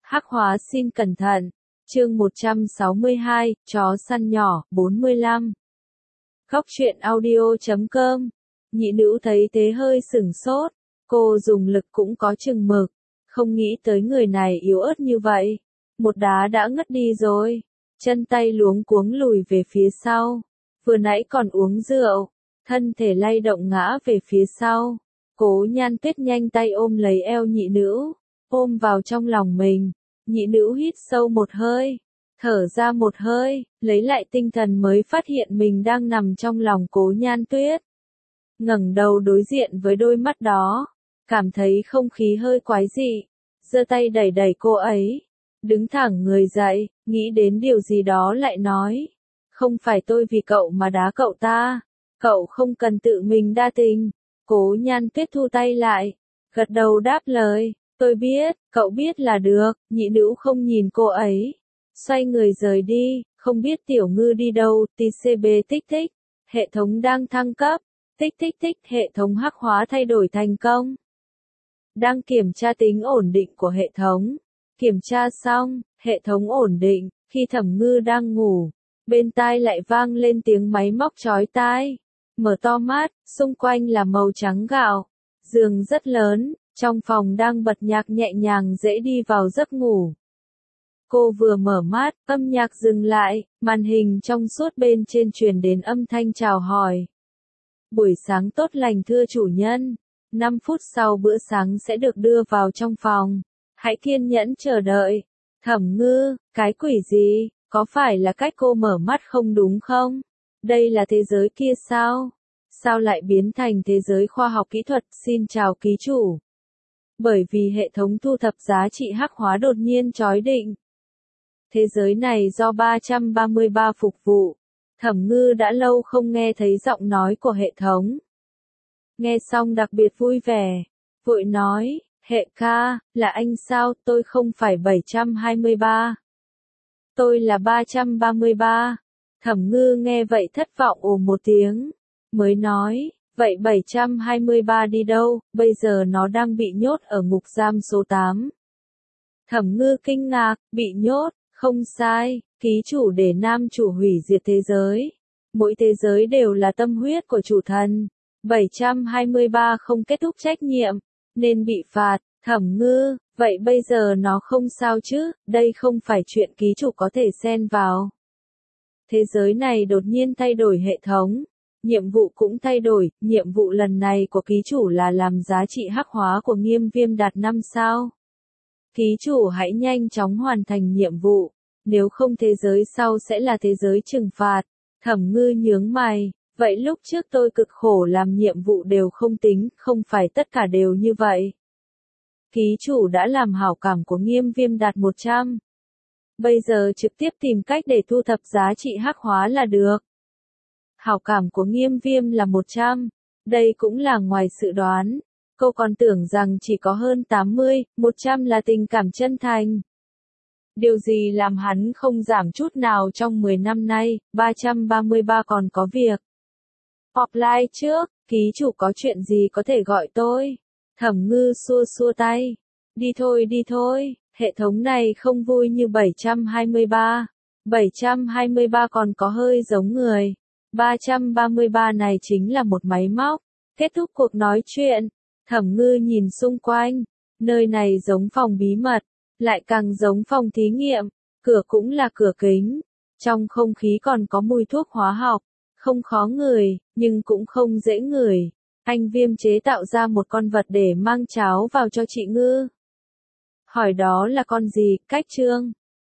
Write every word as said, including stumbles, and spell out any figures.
Hắc hóa xin cẩn thận. Chương một trăm sáu mươi hai, chó săn nhỏ, bốn mươi lăm. Góc truyện audio chấm com. Nhị nữ thấy thế hơi sửng sốt, cô dùng lực cũng có chừng mực, không nghĩ tới người này yếu ớt như vậy. Một đá đã ngất đi rồi, chân tay luống cuống lùi về phía sau, vừa nãy còn uống rượu, thân thể lay động ngã về phía sau. Cố Nhan Tuyết nhanh tay ôm lấy eo nhị nữ, ôm vào trong lòng mình. Nhị nữ hít sâu một hơi, thở ra một hơi, lấy lại tinh thần mới phát hiện mình đang nằm trong lòng Cố Nhan Tuyết. Ngẩng đầu đối diện với đôi mắt đó, cảm thấy không khí hơi quái dị, giơ tay đẩy đẩy cô ấy, đứng thẳng người dậy, nghĩ đến điều gì đó lại nói, không phải tôi vì cậu mà đá cậu ta, cậu không cần tự mình đa tình. Cố Nhan Tuyết thu tay lại, gật đầu đáp lời, tôi biết, cậu biết là được. Nhị nữ không nhìn cô ấy, xoay người rời đi, không biết tiểu ngư đi đâu. tê xê bê tích tích, hệ thống đang thăng cấp, tích tích tích, hệ thống hắc hóa thay đổi thành công. Đang kiểm tra tính ổn định của hệ thống, kiểm tra xong, hệ thống ổn định. Khi Thẩm Ngư đang ngủ, bên tai lại vang lên tiếng máy móc chói tai. Mở to mắt, xung quanh là màu trắng gạo, giường rất lớn, trong phòng đang bật nhạc nhẹ nhàng dễ đi vào giấc ngủ. Cô vừa mở mắt, âm nhạc dừng lại, màn hình trong suốt bên trên truyền đến âm thanh chào hỏi. Buổi sáng tốt lành thưa chủ nhân, năm phút sau bữa sáng sẽ được đưa vào trong phòng, hãy kiên nhẫn chờ đợi. Thẩm Ngư, cái quỷ gì, có phải là cách cô mở mắt không đúng không? Đây là thế giới kia sao? Sao lại biến thành thế giới khoa học kỹ thuật? Xin chào ký chủ. Bởi vì hệ thống thu thập giá trị hắc hóa đột nhiên chói định. Thế giới này do ba trăm ba mươi ba phục vụ. Thẩm Ngư đã lâu không nghe thấy giọng nói của hệ thống. Nghe xong đặc biệt vui vẻ, vội nói, hệ ca, là anh sao? Tôi không phải bảy trăm hai mươi ba. Tôi là ba trăm ba mươi ba. Thẩm Ngư nghe vậy thất vọng ồ một tiếng, mới nói, vậy bảy trăm hai mươi ba đi đâu? Bây giờ nó đang bị nhốt ở ngục giam số tám. Thẩm Ngư kinh ngạc, bị nhốt, không sai, ký chủ để nam chủ hủy diệt thế giới. Mỗi thế giới đều là tâm huyết của chủ thần. bảy trăm hai mươi ba không kết thúc trách nhiệm, nên bị phạt. Thẩm Ngư, vậy bây giờ nó không sao chứ? Đây không phải chuyện ký chủ có thể xen vào. Thế giới này đột nhiên thay đổi hệ thống, nhiệm vụ cũng thay đổi. Nhiệm vụ lần này của ký chủ là làm giá trị hắc hóa của Nghiêm Viêm đạt năm sao. Ký chủ hãy nhanh chóng hoàn thành nhiệm vụ, nếu không thế giới sau sẽ là thế giới trừng phạt. Thẩm Ngư nhướng mày, vậy lúc trước tôi cực khổ làm nhiệm vụ đều không tính, không phải tất cả đều như vậy. Ký chủ đã làm hảo cảm của Nghiêm Viêm đạt một trăm. Bây giờ trực tiếp tìm cách để thu thập giá trị hắc hóa là được. Hảo cảm của Nghiêm Viêm là một trăm. Đây cũng là ngoài dự đoán. Cô còn tưởng rằng chỉ có hơn tám mươi, một trăm là tình cảm chân thành. Điều gì làm hắn không giảm chút nào trong mười năm nay? ba trăm ba mươi ba còn có việc. Offline trước, ký chủ có chuyện gì có thể gọi tôi. Thẩm Ngư xua xua tay. Đi thôi đi thôi. Hệ thống này không vui như bảy trăm hai mươi ba. bảy trăm hai mươi ba còn có hơi giống người. ba trăm ba mươi ba này chính là một máy móc. Kết thúc cuộc nói chuyện, Thẩm Ngư nhìn xung quanh. Nơi này giống phòng bí mật, lại càng giống phòng thí nghiệm. Cửa cũng là cửa kính. Trong không khí còn có mùi thuốc hóa học. Không khó ngửi, nhưng cũng không dễ ngửi. Anh Viêm chế tạo ra một con vật để mang cháo vào cho chị Ngư. Hỏi đó là con gì? Cách chương.